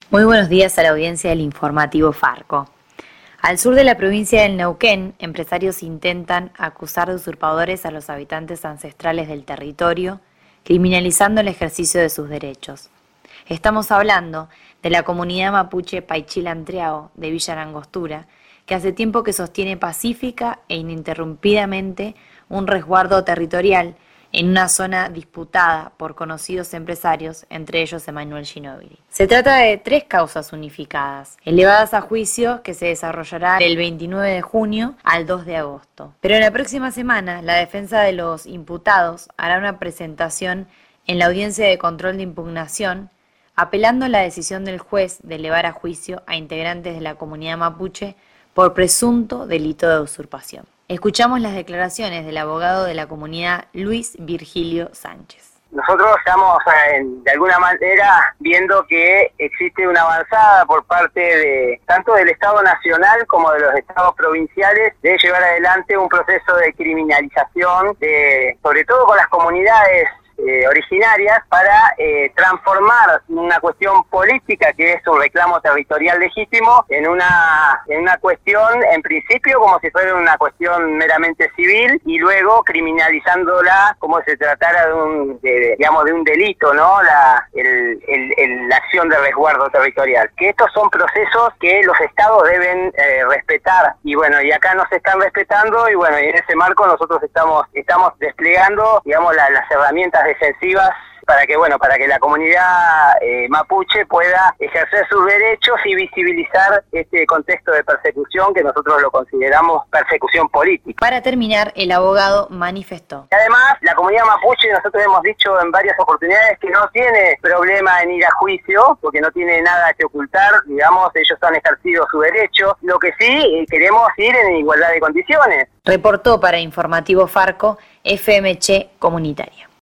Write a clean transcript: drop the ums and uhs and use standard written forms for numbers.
Muy buenos días a la audiencia del informativo Farco. Al sur de la provincia del Neuquén, empresarios intentan acusar de usurpadores a los habitantes ancestrales del territorio, criminalizando el ejercicio de sus derechos. Estamos hablando de la comunidad mapuche Paichil-Antreao de Villa Langostura, que hace tiempo que sostiene pacífica e ininterrumpidamente un resguardo territorial en una zona disputada por conocidos empresarios, entre ellos Emanuel Ginóbili. Se trata de 3 causas unificadas, elevadas a juicio que se desarrollará del 29 de junio al 2 de agosto. Pero en la próxima semana, la defensa de los imputados hará una presentación en la audiencia de control de impugnación, apelando a la decisión del juez de elevar a juicio a integrantes de la comunidad mapuche por presunto delito de usurpación. Escuchamos las declaraciones del abogado de la comunidad, Luis Virgilio Sánchez. Nosotros estamos de alguna manera viendo que existe una avanzada por parte de tanto del Estado Nacional como de los estados provinciales de llevar adelante un proceso de criminalización, sobre todo con las comunidades originarias, para transformar una cuestión política que es un reclamo territorial legítimo en una cuestión, en principio, como si fuera una cuestión meramente civil, y luego criminalizándola como si se tratara de un delito, ¿no? La acción de resguardo territorial. Que estos son procesos que los estados deben respetar, y bueno, y acá no se están respetando, y bueno, y en ese marco nosotros estamos desplegando, digamos, las herramientas defensivas para que la comunidad mapuche pueda ejercer sus derechos y visibilizar este contexto de persecución que nosotros lo consideramos persecución política. Para terminar, el abogado manifestó. Además, la comunidad mapuche, nosotros hemos dicho en varias oportunidades que no tiene problema en ir a juicio, porque no tiene nada que ocultar, digamos, ellos han ejercido su derecho. Lo que sí queremos ir en igualdad de condiciones. Reportó para Informativo Farco, FMC Comunitaria.